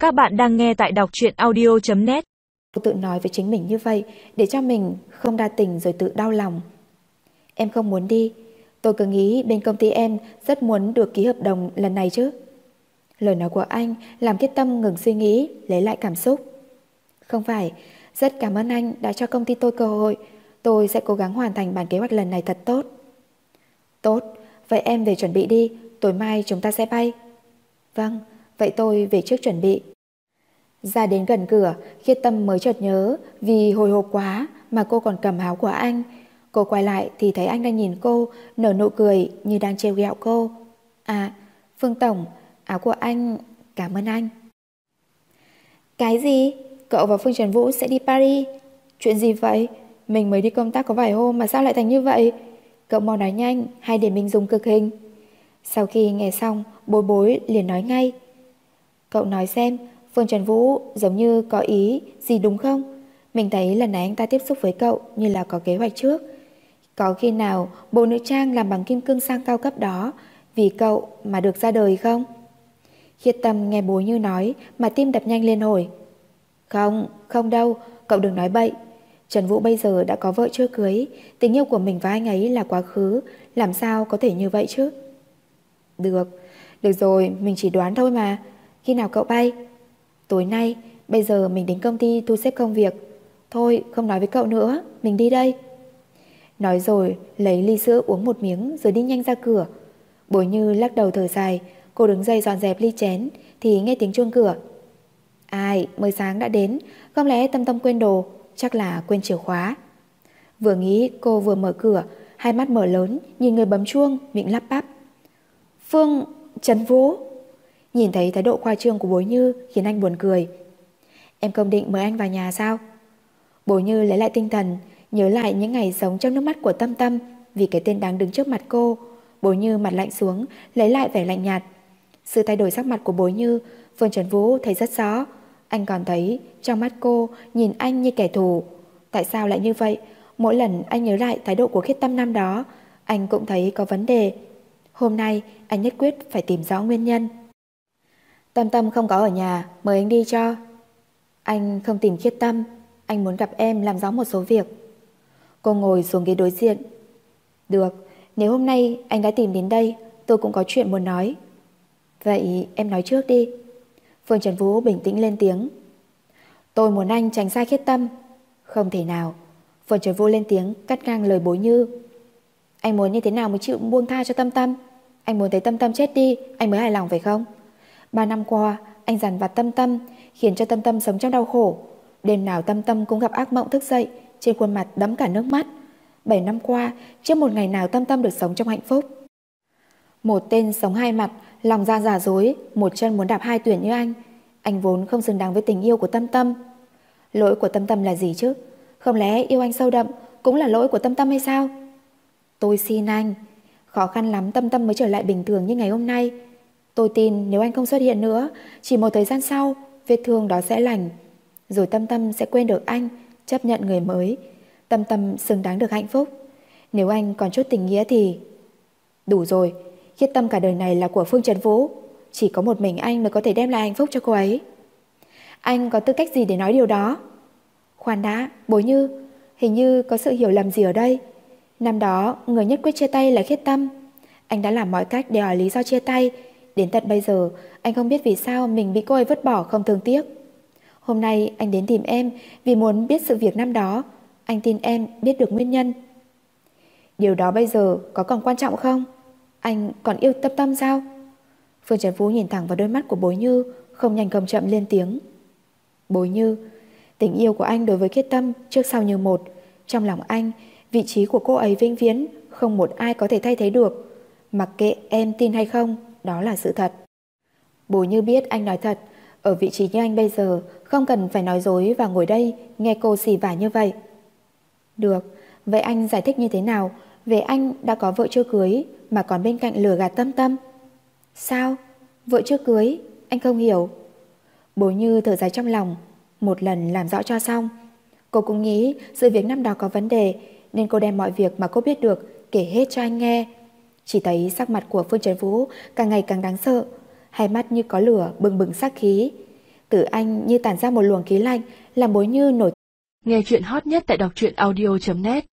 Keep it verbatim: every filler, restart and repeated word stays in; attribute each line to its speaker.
Speaker 1: Các bạn đang nghe tại đọc truyện audio chấm net.
Speaker 2: Cô tự nói với chính mình như vậy để cho mình không đa tình rồi tự đau lòng. Em không muốn đi. Tôi cứ nghĩ bên công ty em rất muốn được ký hợp đồng lần này chứ. Lời nói của anh làm Khiết Tâm ngừng suy nghĩ, lấy lại cảm xúc. Không phải, rất cảm ơn anh đã cho công ty tôi cơ hội. Tôi sẽ cố gắng hoàn thành bản kế hoạch lần này thật tốt. Tốt, vậy em về chuẩn bị đi, tối mai chúng ta sẽ bay. Vâng, vậy tôi về trước chuẩn bị. Ra đến gần cửa, Khiết Tâm mới chợt nhớ vì hồi hộp quá mà cô còn cầm áo của anh. Cô quay lại thì thấy anh đang nhìn cô, nở nụ cười như đang trêu ghẹo cô. À, Phương Tổng, áo của anh, cảm ơn anh. Cái gì? Cậu và Phương Trần Vũ sẽ đi Paris? Chuyện gì vậy? Mình mới đi công tác có vài hôm mà sao lại thành như vậy? Cậu mau nói nhanh hay để mình dùng cực hình? Sau khi nghe xong, Bối Bối liền nói ngay. Cậu nói xem, Phương Trần Vũ giống như có ý gì đúng không? Mình thấy lần này anh ta tiếp xúc với cậu như là có kế hoạch trước. Có khi nào bộ nữ trang làm bằng kim cương sang cao cấp đó vì cậu mà được ra đời không? Khiết Tâm nghe Bối Như nói mà tim đập nhanh lên hồi. Không, không đâu, cậu đừng nói bậy. Trần Vũ bây giờ đã có vợ chưa cưới, tình yêu của mình và anh ấy là quá khứ, làm sao có thể như vậy chứ? Được, được rồi, mình chỉ đoán thôi mà. Khi nào cậu bay? Tối nay, bây giờ mình đến công ty thu xếp công việc. Thôi, không nói với cậu nữa, mình đi đây. Nói rồi, lấy ly sữa uống một miếng rồi đi nhanh ra cửa. Bối Như lắc đầu thở dài, cô đứng dậy dọn dẹp ly chén thì nghe tiếng chuông cửa. Ai, mới sáng đã đến, không lẽ Tâm Tâm quên đồ, chắc là quên chìa khóa. Vừa nghĩ cô vừa mở cửa, hai mắt mở lớn, nhìn người bấm chuông, miệng lắp bắp. Phương Trần Vũ. Nhìn thấy thái độ khoa trương của Bối Như khiến anh buồn cười. Em không định mời anh vào nhà sao? Bối Như lấy lại tinh thần, nhớ lại những ngày sống trong nước mắt của Tâm Tâm vì cái tên đáng đứng trước mặt cô. Bối Như mặt lạnh xuống, lấy lại vẻ lạnh nhạt. Sự thay đổi sắc mặt của Bối Như, Phương Trần Vũ thấy rất rõ. Anh còn thấy trong mắt cô nhìn anh như kẻ thù. Tại sao lại như vậy? Mỗi lần anh nhớ lại thái độ của Khiết Tâm năm đó, anh cũng thấy có vấn đề. Hôm nay anh nhất quyết phải tìm rõ nguyên nhân. Tâm Tâm không có ở nhà, mời anh đi cho. Anh không tìm Khiết Tâm, anh muốn gặp em làm rõ một số việc. Cô ngồi xuống ghế đối diện. Được, nếu hôm nay anh đã tìm đến đây, tôi cũng có chuyện muốn nói. Vậy em nói trước đi. Phương Trần Vũ bình tĩnh lên tiếng. Tôi muốn anh tránh xa Khiết Tâm. Không thể nào. Phương Trần Vũ lên tiếng cắt ngang lời Bối Như. Anh muốn như thế nào mới chịu buông tha cho Tâm Tâm? Anh muốn thấy Tâm Tâm chết đi, anh mới hài lòng phải không? Ba năm qua, anh dằn vặt Tâm Tâm, khiến cho Tâm Tâm sống trong đau khổ. Đêm nào Tâm Tâm cũng gặp ác mộng thức dậy, trên khuôn mặt đẫm cả nước mắt. Bảy năm qua, chưa một ngày nào Tâm Tâm được sống trong hạnh phúc. Một tên sống hai mặt, lòng dạ giả dối, một chân muốn đạp hai tuyển như anh. Anh vốn không xứng đáng với tình yêu của Tâm Tâm. Lỗi của Tâm Tâm là gì chứ? Không lẽ yêu anh sâu đậm cũng là lỗi của Tâm Tâm hay sao? Tôi xin anh, khó khăn lắm Tâm Tâm mới trở lại bình thường như ngày hôm nay. Tôi tin nếu anh không xuất hiện nữa, chỉ một thời gian sau, vết thương đó sẽ lành. Rồi Tâm Tâm sẽ quên được anh, chấp nhận người mới. Tâm Tâm xứng đáng được hạnh phúc. Nếu anh còn chút tình nghĩa thì... Đủ rồi, Khiết Tâm cả đời này là của Phương Trần Vũ. Chỉ có một mình anh mới có thể đem lại hạnh phúc cho cô ấy. Anh có tư cách gì để nói điều đó? Khoan đã, Bối Như, hình như có sự hiểu lầm gì ở đây. Năm đó, người nhất quyết chia tay là Khiết Tâm. Anh đã làm mọi cách để hỏi lý do chia tay. Đến tận bây giờ, anh không biết vì sao mình bị cô ấy vứt bỏ không thương tiếc. Hôm nay anh đến tìm em vì muốn biết sự việc năm đó. Anh tin em biết được nguyên nhân. Điều đó bây giờ có còn quan trọng không? Anh còn yêu Tâm Tâm sao? Phương Trần Vũ nhìn thẳng vào đôi mắt của Bối Như, không nhanh không chậm lên tiếng. Bối Như, tình yêu của anh đối với Khiết Tâm trước sau như một. Trong lòng anh, vị trí của cô ấy vĩnh viễn không một ai có thể thay thế được. Mặc kệ em tin hay không, đó là sự thật. Bối Như biết anh nói thật. Ở vị trí như anh bây giờ, không cần phải nói dối và ngồi đây nghe cô xì vả như vậy. Được, vậy anh giải thích như thế nào về anh đã có vợ chưa cưới mà còn bên cạnh lừa gạt Tâm Tâm? Sao? Vợ chưa cưới? Anh không hiểu. Bối Như thở dài trong lòng, một lần làm rõ cho xong. Cô cũng nghĩ sự việc năm đó có vấn đề, nên cô đem mọi việc mà cô biết được kể hết cho anh nghe. Chỉ thấy sắc mặt của Phương Trần Vũ càng ngày càng đáng sợ, hai mắt như có lửa bừng bừng sát khí. từ anh như tản ra một luồng khí lạnh, làm Bối Như nổi.
Speaker 1: Nghe chuyện hot nhất tại đọc truyện audio chấm net.